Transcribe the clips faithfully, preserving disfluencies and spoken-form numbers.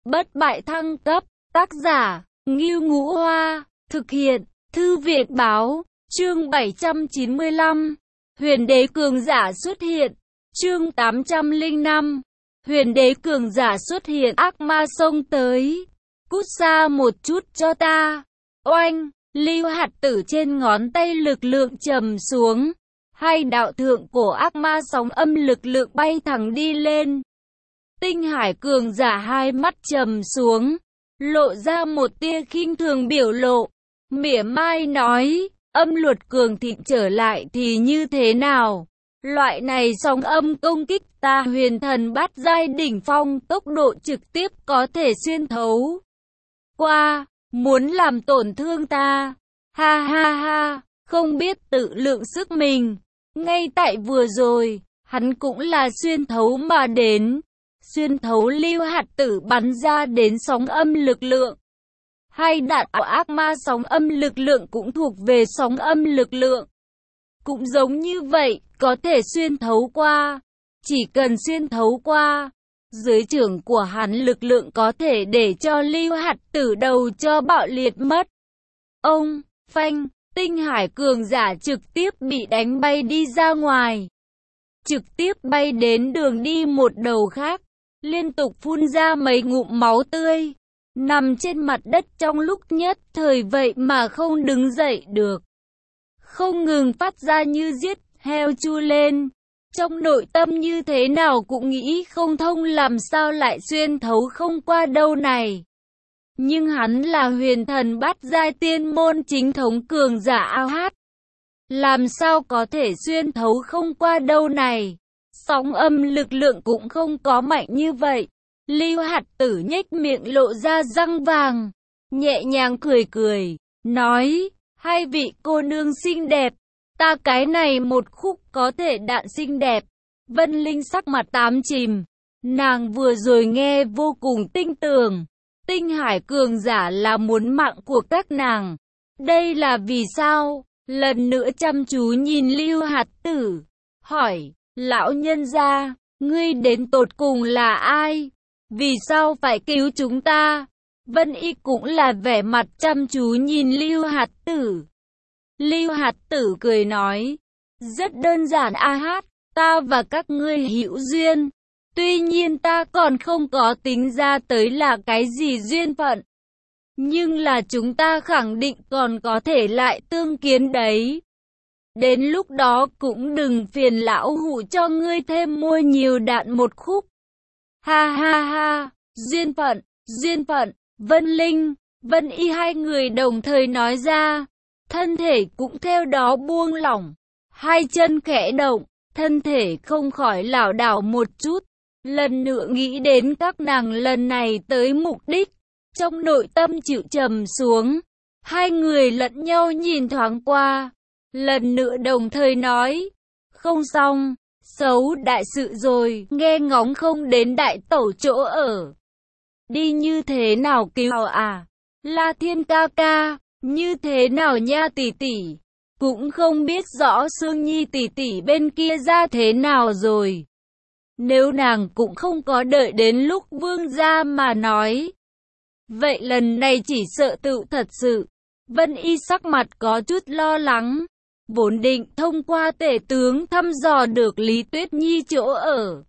bất bại thăng cấp, tác giả, Ngưu Ngũ Hoa, thực hiện, Thư viện Báo, chương bảy trăm chín mươi lăm, Huyền Đế Cường Giả xuất hiện, chương tám trăm lẻ năm, Huyền Đế Cường Giả xuất hiện, ác ma xông tới, cút xa một chút cho ta, oanh, lưu hạt tử trên ngón tay lực lượng trầm xuống, hai đạo thượng cổ ác ma sóng âm lực lượng bay thẳng đi lên. Tinh Hải Cường Giả hai mắt trầm xuống, lộ ra một tia khinh thường biểu lộ, mỉa mai nói, âm luật cường thịnh trở lại thì như thế nào? Loại này sóng âm công kích ta huyền thần bát giai đỉnh phong tốc độ trực tiếp có thể xuyên thấu qua, muốn làm tổn thương ta, ha ha ha, không biết tự lượng sức mình. Ngay tại vừa rồi, hắn cũng là xuyên thấu mà đến, xuyên thấu lưu hạt tử bắn ra đến sóng âm lực lượng. Hai đạn ác ma sóng âm lực lượng cũng thuộc về sóng âm lực lượng. Cũng giống như vậy, có thể xuyên thấu qua. Chỉ cần xuyên thấu qua, dưới trưởng của hắn lực lượng có thể để cho lưu hạt tử đầu cho bạo liệt mất. Ông, phanh, Tinh Hải Cường Giả trực tiếp bị đánh bay đi ra ngoài. Trực tiếp bay đến đường đi một đầu khác, liên tục phun ra mấy ngụm máu tươi. Nằm trên mặt đất trong lúc nhất thời vậy mà không đứng dậy được. Không ngừng phát ra như giết heo chu lên. Trong nội tâm như thế nào cũng nghĩ không thông làm sao lại xuyên thấu không qua đâu này. Nhưng hắn là huyền thần bát giai tiên môn chính thống cường giả a hát. Làm sao có thể xuyên thấu không qua đâu này. Sóng âm lực lượng cũng không có mạnh như vậy. Lưu hạt tử nhếch miệng lộ ra răng vàng, nhẹ nhàng cười cười, nói, hai vị cô nương xinh đẹp, ta cái này một khúc có thể đạn xinh đẹp. Vân Linh sắc mặt tám chìm, nàng vừa rồi nghe vô cùng tinh tường, Tinh Hải Cường Giả là muốn mạng của các nàng. Đây là vì sao? Lần nữa chăm chú nhìn Lưu hạt tử, hỏi, lão nhân gia, ngươi đến tột cùng là ai? Vì sao phải cứu chúng ta? Vân Y cũng là vẻ mặt chăm chú nhìn Lưu hạt tử. Lưu hạt tử cười nói, rất đơn giản a hát, ta và các ngươi hữu duyên. Tuy nhiên ta còn không có tính ra tới là cái gì duyên phận. Nhưng là chúng ta khẳng định còn có thể lại tương kiến đấy. Đến lúc đó cũng đừng phiền lão hủ cho ngươi thêm mua nhiều đạn một khúc. Ha ha ha, duyên phận, duyên phận, Vân Linh, Vân Y hai người đồng thời nói ra, thân thể cũng theo đó buông lỏng, hai chân khẽ động, thân thể không khỏi lảo đảo một chút, lần nữa nghĩ đến các nàng lần này tới mục đích, trong nội tâm chịu trầm xuống, hai người lẫn nhau nhìn thoáng qua, lần nữa đồng thời nói, không xong. Xấu đại sự rồi, nghe ngóng không đến đại tẩu chỗ ở. Đi như thế nào cứu à? La Thiên ca ca, như thế nào nha tỷ tỷ? Cũng không biết rõ Sương Nhi tỷ tỷ bên kia ra thế nào rồi. Nếu nàng cũng không có đợi đến lúc vương gia mà nói. Vậy lần này chỉ sợ tự thật sự. Vân Y sắc mặt có chút lo lắng. Vốn định thông qua tể tướng thăm dò được Lý Tuyết Nhi chỗ ở.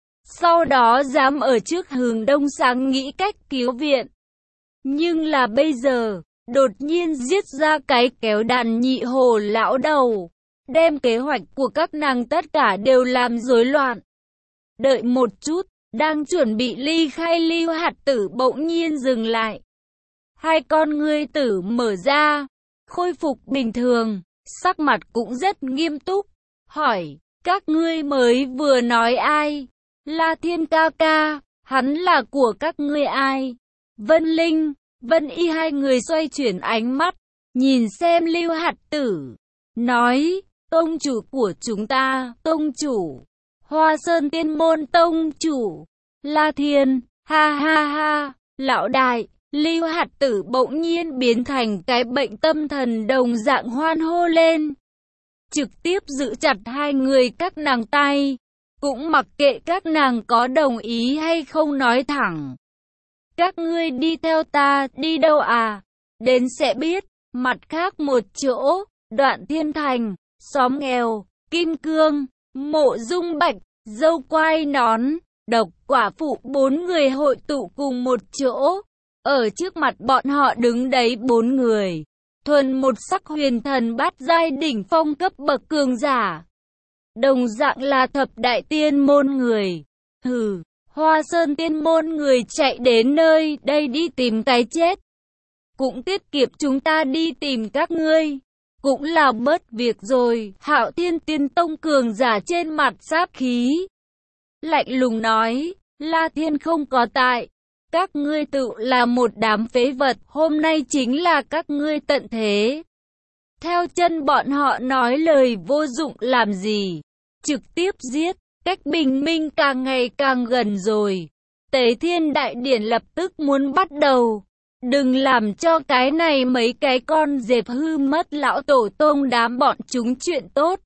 Sau đó dám ở trước Hướng Đông sáng nghĩ cách cứu viện. Nhưng là bây giờ, đột nhiên giết ra cái kéo đàn nhị hồ lão đầu. Đem kế hoạch của các nàng tất cả đều làm rối loạn. Đợi một chút, đang chuẩn bị ly khai Lưu hạt tử bỗng nhiên dừng lại. Hai con ngươi tử mở ra, khôi phục bình thường. Sắc mặt cũng rất nghiêm túc, hỏi, các ngươi mới vừa nói ai? La Thiên ca ca, hắn là của các ngươi ai? Vân Linh, Vân Y hai người xoay chuyển ánh mắt, nhìn xem Lưu hạt tử, nói, tông chủ của chúng ta, tông chủ, Hoa Sơn Tiên Môn tông chủ, La Thiên, ha ha ha, lão đại. Lưu hạt tử bỗng nhiên biến thành cái bệnh tâm thần đồng dạng hoan hô lên. Trực tiếp giữ chặt hai người các nàng tay. Cũng mặc kệ các nàng có đồng ý hay không nói thẳng. Các ngươi đi theo ta, đi đâu à? Đến sẽ biết. Mặt khác một chỗ, Đoạn Thiên Thành, xóm nghèo, Kim Cương, Mộ Dung Bạch, Dâu Quai Nón, Độc Quả Phụ bốn người hội tụ cùng một chỗ. Ở trước mặt bọn họ đứng đấy bốn người. Thuần một sắc huyền thần bát giai đỉnh phong cấp bậc cường giả. Đồng dạng là thập đại tiên môn người. Hừ, Hoa Sơn tiên môn người chạy đến nơi đây đi tìm cái chết. Cũng tiết kiệm chúng ta đi tìm các ngươi. Cũng là bớt việc rồi. Hạo Thiên Tiên Tông cường giả trên mặt sát khí. Lạnh lùng nói, La Thiên không có tại. Các ngươi tự là một đám phế vật, hôm nay chính là các ngươi tận thế. Theo chân bọn họ nói lời vô dụng làm gì, trực tiếp giết, cách bình minh càng ngày càng gần rồi. Tế Thiên Đại Điển lập tức muốn bắt đầu. Đừng làm cho cái này mấy cái con dẹp hư mất lão tổ tông đám bọn chúng chuyện tốt.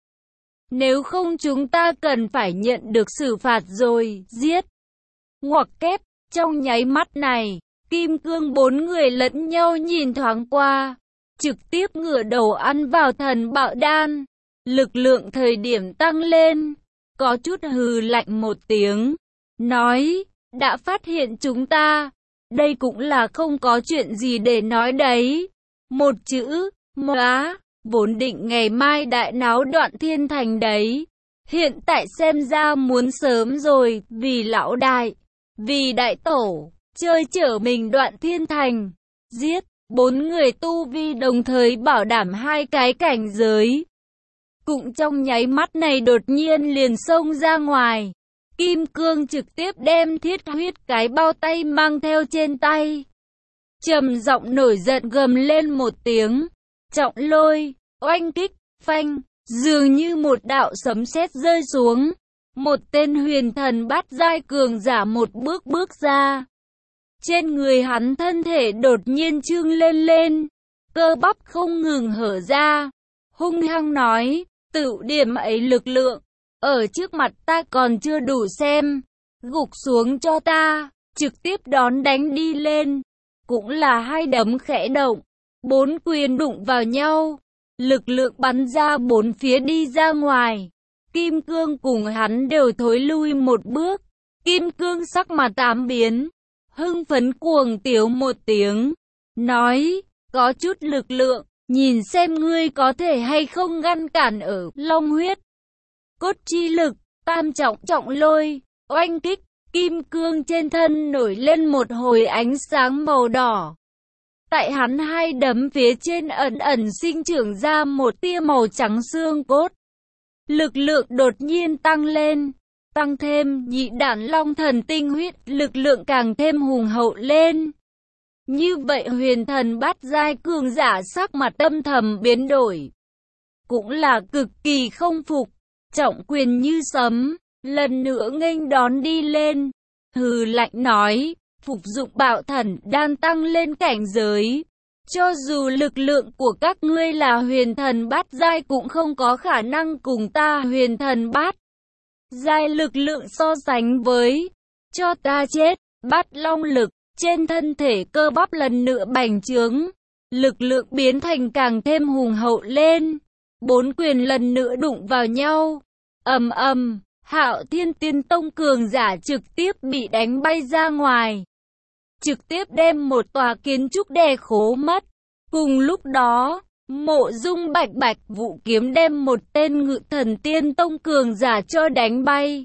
Nếu không chúng ta cần phải nhận được xử phạt rồi, giết. Ngoặc kép, trong nháy mắt này, Kim Cương bốn người lẫn nhau nhìn thoáng qua, trực tiếp ngửa đầu ăn vào thần bạo đan. Lực lượng thời điểm tăng lên, có chút hừ lạnh một tiếng, nói, đã phát hiện chúng ta, đây cũng là không có chuyện gì để nói đấy. Một chữ, móa, vốn định ngày mai đại náo Đoạn Thiên Thành đấy. Hiện tại xem ra muốn sớm rồi, vì lão đại, vì đại tổ, chơi chở mình Đoạn Thiên Thành. Giết, bốn người tu vi đồng thời bảo đảm hai cái cảnh giới. Cũng trong nháy mắt này đột nhiên liền xông ra ngoài. Kim Cương trực tiếp đem thiết huyết cái bao tay mang theo trên tay. Trầm giọng nổi giận gầm lên một tiếng. Trọng lôi, oanh kích, phanh, dường như một đạo sấm sét rơi xuống. Một tên huyền thần bát giai cường giả một bước bước ra. Trên người hắn thân thể đột nhiên trương lên lên. Cơ bắp không ngừng hở ra. Hung hăng nói, tự điểm ấy lực lượng. Ở trước mặt ta còn chưa đủ xem. Gục xuống cho ta. Trực tiếp đón đánh đi lên. Cũng là hai đấm khẽ động. Bốn quyền đụng vào nhau. Lực lượng bắn ra bốn phía đi ra ngoài. Kim Cương cùng hắn đều thối lui một bước. Kim Cương sắc mặt tám biến. Hưng phấn cuồng tiếu một tiếng. Nói, có chút lực lượng. Nhìn xem ngươi có thể hay không ngăn cản ở long huyết. Cốt chi lực, tam trọng trọng lôi, oanh kích. Kim Cương trên thân nổi lên một hồi ánh sáng màu đỏ. Tại hắn hai đấm phía trên ẩn ẩn sinh trưởng ra một tia màu trắng xương cốt. Lực lượng đột nhiên tăng lên, tăng thêm nhị đản long thần tinh huyết, lực lượng càng thêm hùng hậu lên. Như vậy huyền thần bát giai cường giả sắc mặt âm thầm biến đổi. Cũng là cực kỳ không phục, trọng quyền như sấm, lần nữa nghênh đón đi lên. Hừ lạnh nói, phục dụng bạo thần đan tăng lên cảnh giới. Cho dù lực lượng của các ngươi là huyền thần bát giai cũng không có khả năng cùng ta huyền thần bát giai lực lượng so sánh với. Cho ta chết, bát long lực, trên thân thể cơ bắp lần nữa bành trướng. Lực lượng biến thành càng thêm hùng hậu lên. Bốn quyền lần nữa đụng vào nhau. Ầm ầm, Hạo Thiên Tiên Tông cường giả trực tiếp bị đánh bay ra ngoài. Trực tiếp đem một tòa kiến trúc đè khố mất. Cùng lúc đó, Mộ Dung Bạch Bạch vũ kiếm đem một tên Ngự Thần Tiên Tông cường giả cho đánh bay.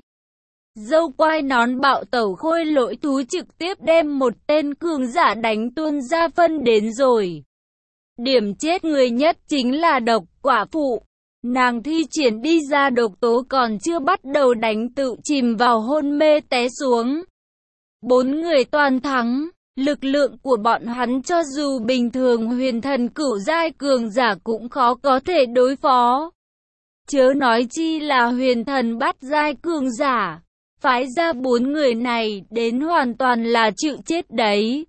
Dâu Quai Nón bạo tẩu khôi lỗi thú trực tiếp đem một tên cường giả đánh tuôn ra phân đến rồi. Điểm chết người nhất chính là Độc Quả Phụ. Nàng thi triển đi ra độc tố còn chưa bắt đầu đánh tự chìm vào hôn mê té xuống. Bốn người toàn thắng. Lực lượng của bọn hắn cho dù bình thường huyền thần cửu giai cường giả cũng khó có thể đối phó. Chớ nói chi là huyền thần bát giai cường giả. Phái ra bốn người này đến hoàn toàn là chịu chết đấy.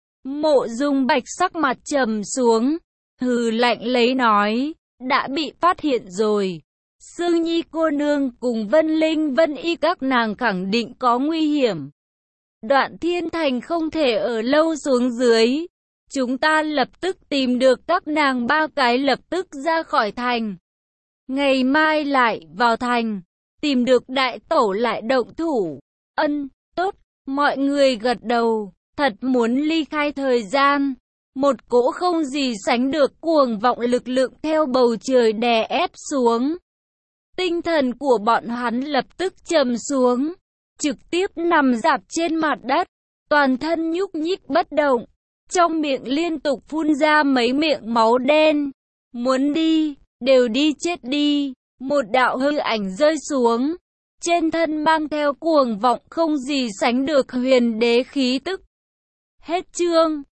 Mộ Dung Bạch sắc mặt trầm xuống. Hừ lạnh lấy nói. Đã bị phát hiện rồi. Sương Nhi cô nương cùng Vân Linh Vân Y các nàng khẳng định có nguy hiểm. Đoạn Thiên Thành không thể ở lâu xuống dưới. Chúng ta lập tức tìm được các nàng ba cái lập tức ra khỏi thành. Ngày mai lại vào thành, tìm được đại tổ lại động thủ. Ân, tốt, mọi người gật đầu, thật muốn ly khai thời gian. Một cỗ không gì sánh được cuồng vọng lực lượng theo bầu trời đè ép xuống. Tinh thần của bọn hắn lập tức trầm xuống, trực tiếp nằm rạp trên mặt đất, toàn thân nhúc nhích bất động, trong miệng liên tục phun ra mấy miệng máu đen. Muốn đi, đều đi chết đi. Một đạo hư ảnh rơi xuống, trên thân mang theo cuồng vọng không gì sánh được huyền đế khí tức. Hết chương.